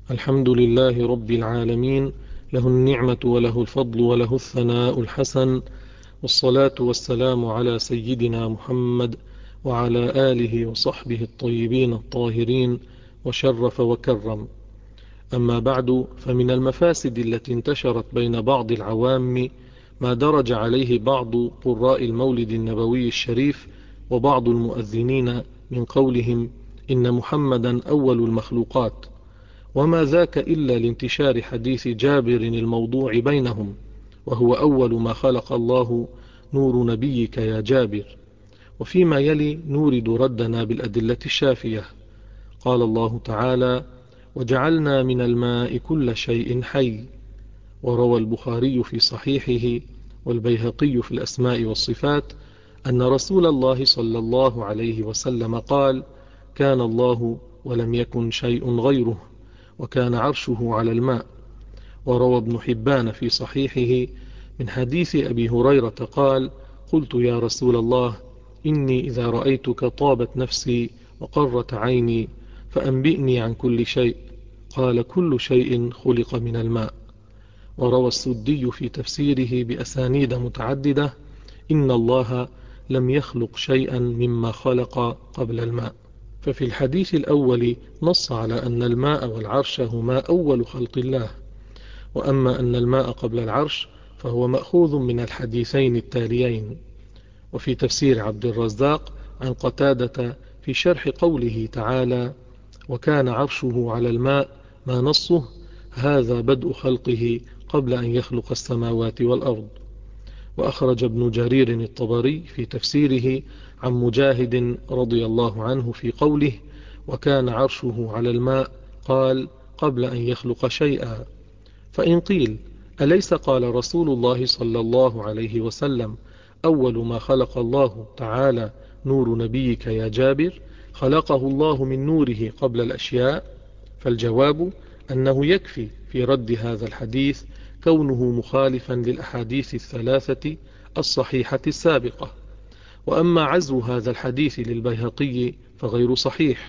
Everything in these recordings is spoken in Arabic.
الحمد لله رب العالمين، له النعمة وله الفضل وله الثناء الحسن، والصلاة والسلام على سيدنا محمد وعلى آله وصحبه الطيبين الطاهرين، وشرف وكرم. أما بعد، فمن المفاسد التي انتشرت بين بعض العوام ما درج عليه بعض قراء المولد النبوي الشريف وبعض المؤذنين من قولهم إن محمدا أول المخلوقات، وما ذاك إلا لانتشار حديث جابر الموضوع بينهم، وهو أول ما خلق الله نور نبيك يا جابر. وفيما يلي نورد ردنا بالأدلة الشافية. قال الله تعالى: وجعلنا من الماء كل شيء حي. وروى البخاري في صحيحه والبيهقي في الأسماء والصفات أن رسول الله صلى الله عليه وسلم قال: كان الله ولم يكن شيء غيره، وكان عرشه على الماء. وروى ابن حبان في صحيحه من حديث أبي هريرة قال: قلت يا رسول الله، إني إذا رأيتك طابت نفسي وقرت عيني، فأنبئني عن كل شيء. قال: كل شيء خلق من الماء. وروى السدي في تفسيره بأسانيد متعددة: إن الله لم يخلق شيئا مما خلق قبل الماء. ففي الحديث الأول نص على أن الماء والعرش هما أول خلق الله، وأما أن الماء قبل العرش فهو مأخوذ من الحديثين التاليين. وفي تفسير عبد الرزاق عن قتادة في شرح قوله تعالى: وكان عرشه على الماء، ما نصه: هذا بدء خلقه قبل أن يخلق السماوات والأرض. وأخرج ابن جرير الطبري في تفسيره عن مجاهد رضي الله عنه في قوله: وكان عرشه على الماء، قال: قبل أن يخلق شيئا. فإن قيل: أليس قال رسول الله صلى الله عليه وسلم: أول ما خلق الله تعالى نور نبيك يا جابر، خلقه الله من نوره قبل الأشياء؟ فالجواب أنه يكفي في رد هذا الحديث كونه مخالفا للأحاديث الثلاثة الصحيحة السابقة. وأما عزو هذا الحديث للبيهقي فغير صحيح،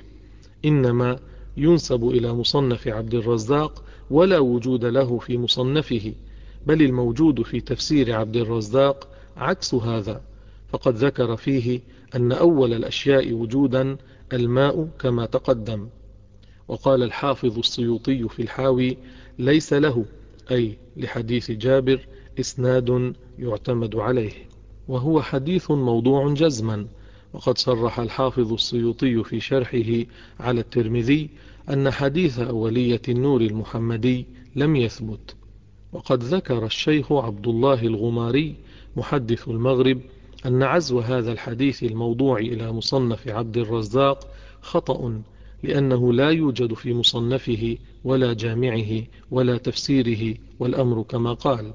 إنما ينسب إلى مصنف عبد الرزاق، ولا وجود له في مصنفه، بل الموجود في تفسير عبد الرزاق عكس هذا، فقد ذكر فيه أن أول الأشياء وجودا الماء كما تقدم. وقال الحافظ السيوطي في الحاوي: ليس له، أي لحديث جابر، إسناد يعتمد عليه، وهو حديث موضوع جزما. وقد صرح الحافظ السيوطي في شرحه على الترمذي أن حديث أولية النور المحمدي لم يثبت. وقد ذكر الشيخ عبد الله الغماري محدث المغرب أن عزو هذا الحديث الموضوع إلى مصنف عبد الرزاق خطأ، لأنه لا يوجد في مصنفه ولا جامعه ولا تفسيره، والأمر كما قال.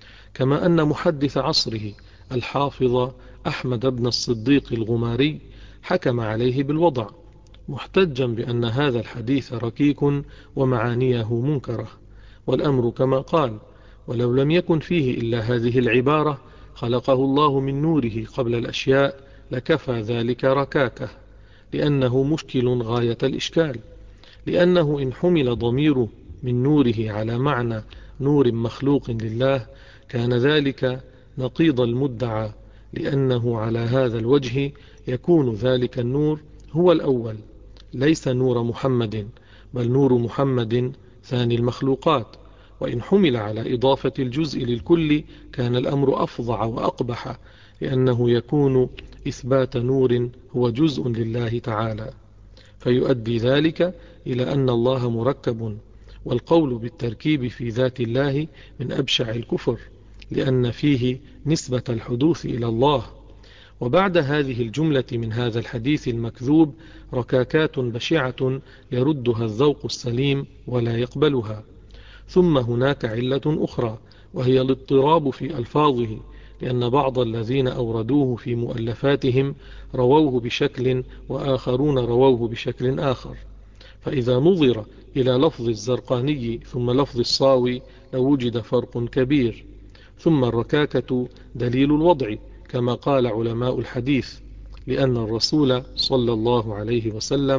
كما أن محدث عصره الحافظ أحمد بن الصديق الغماري حكم عليه بالوضع، محتجا بأن هذا الحديث ركيك ومعانيه منكرة، والأمر كما قال: ولو لم يكن فيه إلا هذه العبارة: خلقه الله من نوره قبل الأشياء، لكفى ذلك ركاكة، لأنه مشكل غاية الإشكال. لأنه إن حمل ضميره من نوره على معنى نور مخلوق لله كان ذلك نقيض المدعى، لأنه على هذا الوجه يكون ذلك النور هو الأول، ليس نور محمد، بل نور محمد ثاني المخلوقات. وإن حمل على إضافة الجزء للكل كان الأمر أفظع وأقبح، لأنه يكون إثبات نور هو جزء لله تعالى، فيؤدي ذلك إلى أن الله مركب، والقول بالتركيب في ذات الله من أبشع الكفر، لأن فيه نسبة الحدوث إلى الله. وبعد هذه الجملة من هذا الحديث المكذوب ركاكات بشعة يردها الذوق السليم ولا يقبلها. ثم هناك علة أخرى، وهي الاضطراب في ألفاظه، لأن بعض الذين أوردوه في مؤلفاتهم رووه بشكل، وآخرون رووه بشكل آخر. فإذا نظر إلى لفظ الزرقاني ثم لفظ الصاوي لوجد فرق كبير. ثم الركاكة دليل الوضع كما قال علماء الحديث، لأن الرسول صلى الله عليه وسلم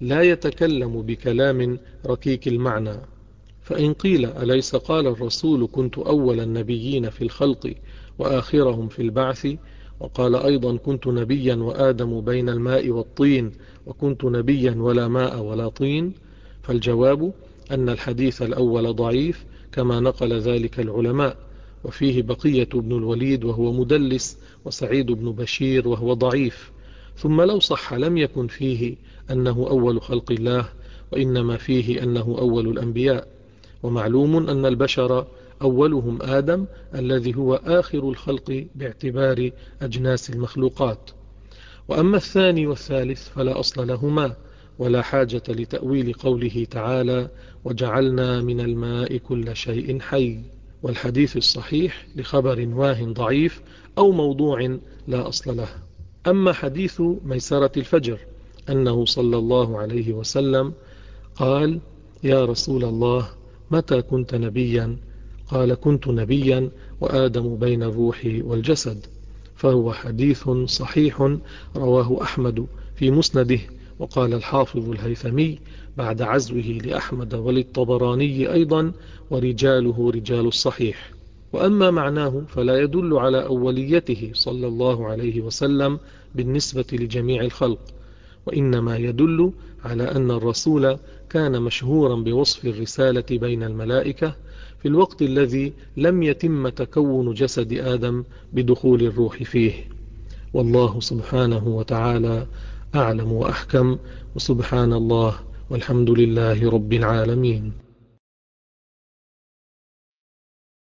لا يتكلم بكلام ركيك المعنى. فإن قيل أليس قال الرسول كنت أول النبيين في الخلق وآخرهم في البعث، وقال أيضا كنت نبيا وآدم بين الماء والطين وكنت نبيا ولا ماء ولا طين؟ فالجواب أن الحديث الأول ضعيف كما نقل ذلك العلماء، وفيه بقية بن الوليد وهو مدلس، وسعيد بن بشير وهو ضعيف. ثم لو صح لم يكن فيه أنه أول خلق الله، وإنما فيه أنه أول الأنبياء. ومعلوم أن البشر أولهم آدم الذي هو آخر الخلق باعتبار أجناس المخلوقات. وأما الثاني والثالث فلا أصل لهما، ولا حاجة لتأويل قوله تعالى وجعلنا من الماء كل شيء حي، والحديث الصحيح لخبر واه ضعيف أو موضوع لا أصل له. أما حديث ميسرة الفجر أنه صلى الله عليه وسلم قال يا رسول الله متى كنت نبيا؟ قال كنت نبيا وآدم بين الروح والجسد، فهو حديث صحيح رواه أحمد في مسنده. وقال الحافظ الهيثمي بعد عزوه لأحمد وللطبراني أيضا ورجاله رجال الصحيح. وأما معناه فلا يدل على أوليته صلى الله عليه وسلم بالنسبة لجميع الخلق، وإنما يدل على أن الرسول كان مشهورا بوصف الرسالة بين الملائكة في الوقت الذي لم يتم تكون جسد آدم بدخول الروح فيه. والله سبحانه وتعالى أعلم وأحكم، وسبحان الله والحمد لله رب العالمين.